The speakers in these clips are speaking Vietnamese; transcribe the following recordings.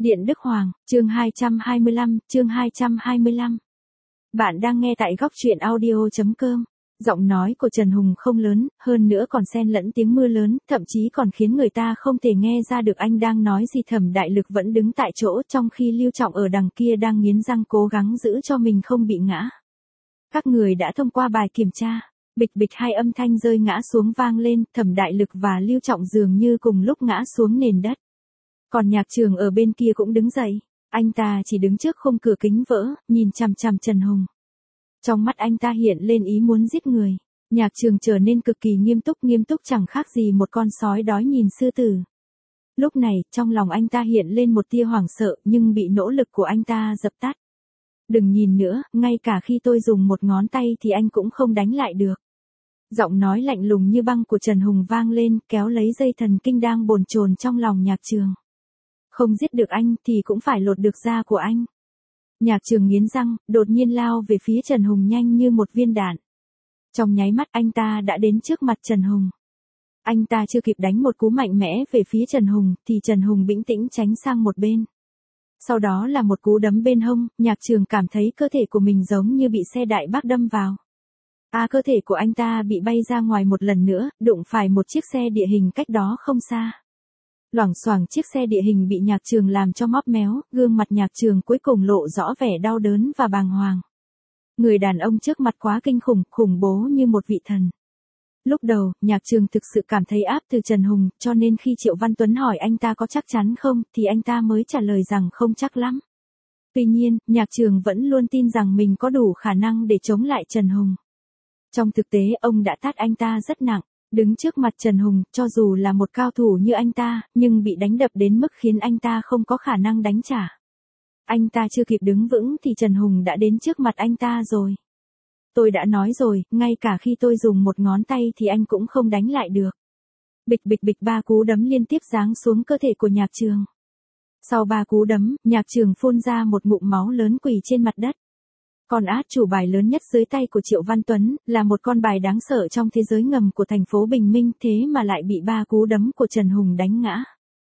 Điện Đức Hoàng, chương 225, chương 225. Bạn đang nghe tại góc truyện audio.com. Giọng nói của Trần Hùng không lớn, hơn nữa còn xen lẫn tiếng mưa lớn, thậm chí còn khiến người ta không thể nghe ra được anh đang nói gì. Thẩm Đại Lực vẫn đứng tại chỗ trong khi Lưu Trọng ở đằng kia đang nghiến răng cố gắng giữ cho mình không bị ngã. Các người đã thông qua bài kiểm tra. Bịch bịch hai âm thanh rơi ngã xuống vang lên, Thẩm Đại Lực và Lưu Trọng dường như cùng lúc ngã xuống nền đất. Còn Nhạc Trường ở bên kia cũng đứng dậy, anh ta chỉ đứng trước khung cửa kính vỡ, nhìn chằm chằm Trần Hùng. Trong mắt anh ta hiện lên ý muốn giết người. Nhạc Trường trở nên cực kỳ nghiêm túc chẳng khác gì một con sói đói nhìn sư tử. Lúc này, trong lòng anh ta hiện lên một tia hoảng sợ nhưng bị nỗ lực của anh ta dập tắt. Đừng nhìn nữa, ngay cả khi tôi dùng một ngón tay thì anh cũng không đánh lại được. Giọng nói lạnh lùng như băng của Trần Hùng vang lên, kéo lấy dây thần kinh đang bồn chồn trong lòng Nhạc Trường. Không giết được anh thì cũng phải lột được da của anh. Nhạc Trường nghiến răng, đột nhiên lao về phía Trần Hùng nhanh như một viên đạn. Trong nháy mắt anh ta đã đến trước mặt Trần Hùng. Anh ta chưa kịp đánh một cú mạnh mẽ về phía Trần Hùng thì Trần Hùng bĩnh tĩnh tránh sang một bên. Sau đó là một cú đấm bên hông, Nhạc Trường cảm thấy cơ thể của mình giống như bị xe đại bác đâm vào. Cơ thể của anh ta bị bay ra ngoài một lần nữa, đụng phải một chiếc xe địa hình cách đó không xa. Loảng xoảng chiếc xe địa hình bị Nhạc Trường làm cho móp méo, gương mặt Nhạc Trường cuối cùng lộ rõ vẻ đau đớn và bàng hoàng. Người đàn ông trước mặt quá kinh khủng, khủng bố như một vị thần. Lúc đầu, Nhạc Trường thực sự cảm thấy áp từ Trần Hùng, cho nên khi Triệu Văn Tuấn hỏi anh ta có chắc chắn không, thì anh ta mới trả lời rằng không chắc lắm. Tuy nhiên, Nhạc Trường vẫn luôn tin rằng mình có đủ khả năng để chống lại Trần Hùng. Trong thực tế, ông đã tát anh ta rất nặng. Đứng trước mặt Trần Hùng, cho dù là một cao thủ như anh ta, nhưng bị đánh đập đến mức khiến anh ta không có khả năng đánh trả. Anh ta chưa kịp đứng vững thì Trần Hùng đã đến trước mặt anh ta rồi. Tôi đã nói rồi, ngay cả khi tôi dùng một ngón tay thì anh cũng không đánh lại được. Bịch bịch bịch ba cú đấm liên tiếp giáng xuống cơ thể của Nhạc Trường. Sau ba cú đấm, Nhạc Trường phun ra một ngụm máu lớn quỳ trên mặt đất. Con át chủ bài lớn nhất dưới tay của Triệu Văn Tuấn, là một con bài đáng sợ trong thế giới ngầm của thành phố Bình Minh, thế mà lại bị ba cú đấm của Trần Hùng đánh ngã.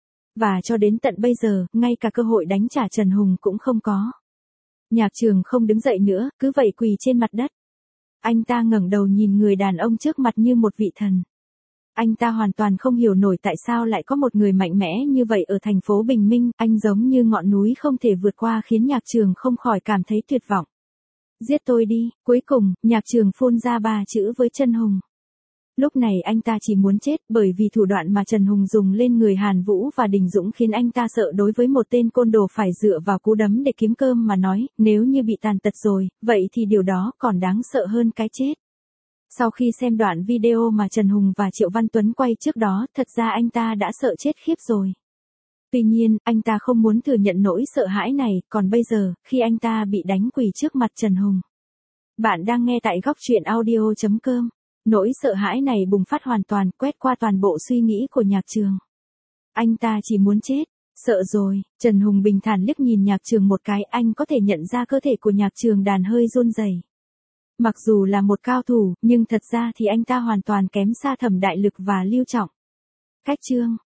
Và cho đến tận bây giờ, ngay cả cơ hội đánh trả Trần Hùng cũng không có. Nhạc Trường không đứng dậy nữa, cứ vậy quỳ trên mặt đất. Anh ta ngẩng đầu nhìn người đàn ông trước mặt như một vị thần. Anh ta hoàn toàn không hiểu nổi tại sao lại có một người mạnh mẽ như vậy ở thành phố Bình Minh, anh giống như ngọn núi không thể vượt qua khiến Nhạc Trường không khỏi cảm thấy tuyệt vọng. Giết tôi đi, cuối cùng, Nhạc Trường phun ra ba chữ với Trần Hùng. Lúc này anh ta chỉ muốn chết bởi vì thủ đoạn mà Trần Hùng dùng lên người Hàn Vũ và Đình Dũng khiến anh ta sợ đối với một tên côn đồ phải dựa vào cú đấm để kiếm cơm mà nói, nếu như bị tàn tật rồi, vậy thì điều đó còn đáng sợ hơn cái chết. Sau khi xem đoạn video mà Trần Hùng và Triệu Văn Tuấn quay trước đó, thật ra anh ta đã sợ chết khiếp rồi. Tuy nhiên, anh ta không muốn thừa nhận nỗi sợ hãi này, còn bây giờ, khi anh ta bị đánh quỳ trước mặt Trần Hùng. Bạn đang nghe tại góc truyện audio.com. Nỗi sợ hãi này bùng phát hoàn toàn, quét qua toàn bộ suy nghĩ của Nhạc Trường. Anh ta chỉ muốn chết. Sợ rồi, Trần Hùng bình thản liếc nhìn Nhạc Trường một cái, anh có thể nhận ra cơ thể của Nhạc Trường đàn hơi run rẩy. Mặc dù là một cao thủ, nhưng thật ra thì anh ta hoàn toàn kém xa Thẩm Đại Lực và Lưu Trọng. Cách chương